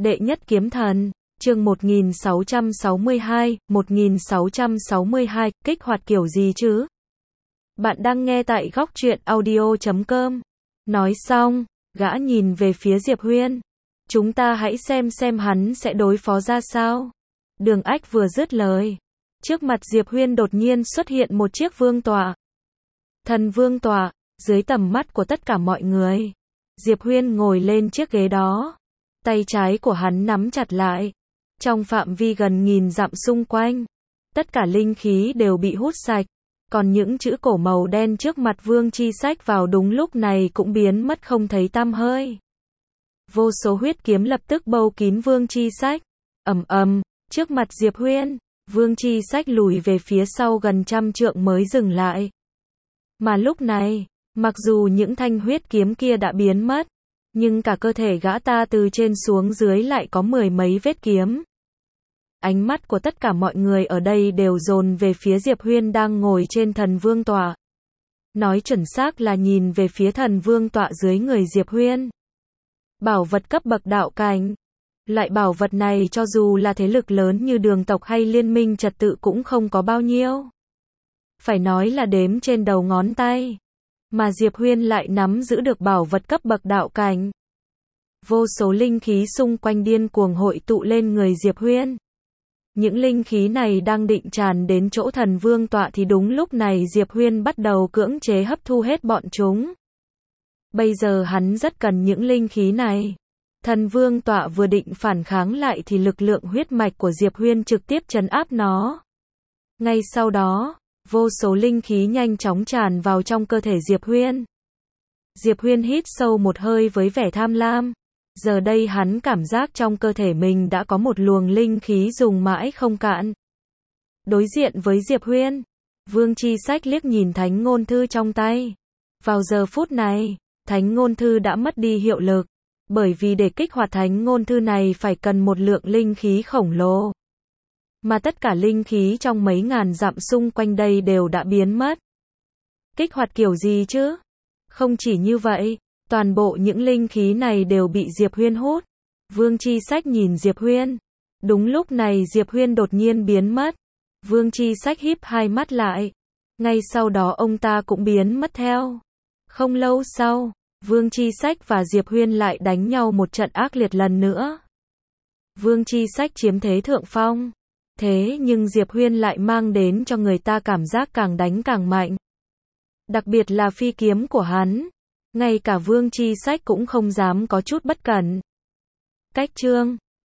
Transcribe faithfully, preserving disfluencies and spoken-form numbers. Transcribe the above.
Đệ nhất kiếm thần, chương một nghìn sáu trăm sáu mươi hai, một nghìn sáu trăm sáu mươi hai, kích hoạt kiểu gì chứ? Bạn đang nghe tại góc truyện audio chấm com. Nói xong, gã nhìn về phía Diệp Huyên. Chúng ta hãy xem xem hắn sẽ đối phó ra sao. Đường Ách vừa dứt lời. Trước mặt Diệp Huyên đột nhiên xuất hiện một chiếc vương tọa. Thần vương tọa, dưới tầm mắt của tất cả mọi người. Diệp Huyên ngồi lên chiếc ghế đó. Tay trái của hắn nắm chặt lại. Trong phạm vi gần nghìn dặm xung quanh, tất cả linh khí đều bị hút sạch. Còn những chữ cổ màu đen trước mặt Vương Chi Sách vào đúng lúc này cũng biến mất không thấy tăm hơi. Vô số huyết kiếm lập tức bâu kín Vương Chi Sách. Ầm ầm, trước mặt Diệp Huyên, Vương Chi Sách lùi về phía sau gần trăm trượng mới dừng lại. Mà lúc này, mặc dù những thanh huyết kiếm kia đã biến mất, nhưng cả cơ thể gã ta từ trên xuống dưới lại có mười mấy vết kiếm. Ánh mắt của tất cả mọi người ở đây đều dồn về phía Diệp Huyên đang ngồi trên thần vương tọa. Nói chuẩn xác là nhìn về phía thần vương tọa dưới người Diệp Huyên. Bảo vật cấp bậc đạo cảnh. Loại bảo vật này cho dù là thế lực lớn như Đường tộc hay Liên minh trật tự cũng không có bao nhiêu. Phải nói là đếm trên đầu ngón tay. Mà Diệp Huyên lại nắm giữ được bảo vật cấp bậc đạo cảnh. Vô số linh khí xung quanh điên cuồng hội tụ lên người Diệp Huyên. Những linh khí này đang định tràn đến chỗ thần vương tọa thì đúng lúc này Diệp Huyên bắt đầu cưỡng chế hấp thu hết bọn chúng. Bây giờ hắn rất cần những linh khí này. Thần vương tọa vừa định phản kháng lại thì lực lượng huyết mạch của Diệp Huyên trực tiếp trấn áp nó. Ngay sau đó, vô số linh khí nhanh chóng tràn vào trong cơ thể Diệp Huyên. Diệp Huyên hít sâu một hơi với vẻ tham lam. Giờ đây hắn cảm giác trong cơ thể mình đã có một luồng linh khí dùng mãi không cạn. Đối diện với Diệp Huyên, Vương Chi Sách liếc nhìn thánh ngôn thư trong tay. Vào giờ phút này, thánh ngôn thư đã mất đi hiệu lực, bởi vì để kích hoạt thánh ngôn thư này phải cần một lượng linh khí khổng lồ. Mà tất cả linh khí trong mấy ngàn dặm xung quanh đây đều đã biến mất. Kích hoạt kiểu gì chứ? Không chỉ như vậy, toàn bộ những linh khí này đều bị Diệp Huyên hút. Vương Chi Sách nhìn Diệp Huyên. Đúng lúc này Diệp Huyên đột nhiên biến mất. Vương Chi Sách híp hai mắt lại. Ngay sau đó ông ta cũng biến mất theo. Không lâu sau, Vương Chi Sách và Diệp Huyên lại đánh nhau một trận ác liệt lần nữa. Vương Chi Sách chiếm thế thượng phong. Thế nhưng Diệp Huyên lại mang đến cho người ta cảm giác càng đánh càng mạnh. Đặc biệt là phi kiếm của hắn. Ngay cả Vương Chi Sách cũng không dám có chút bất cẩn. Cách chương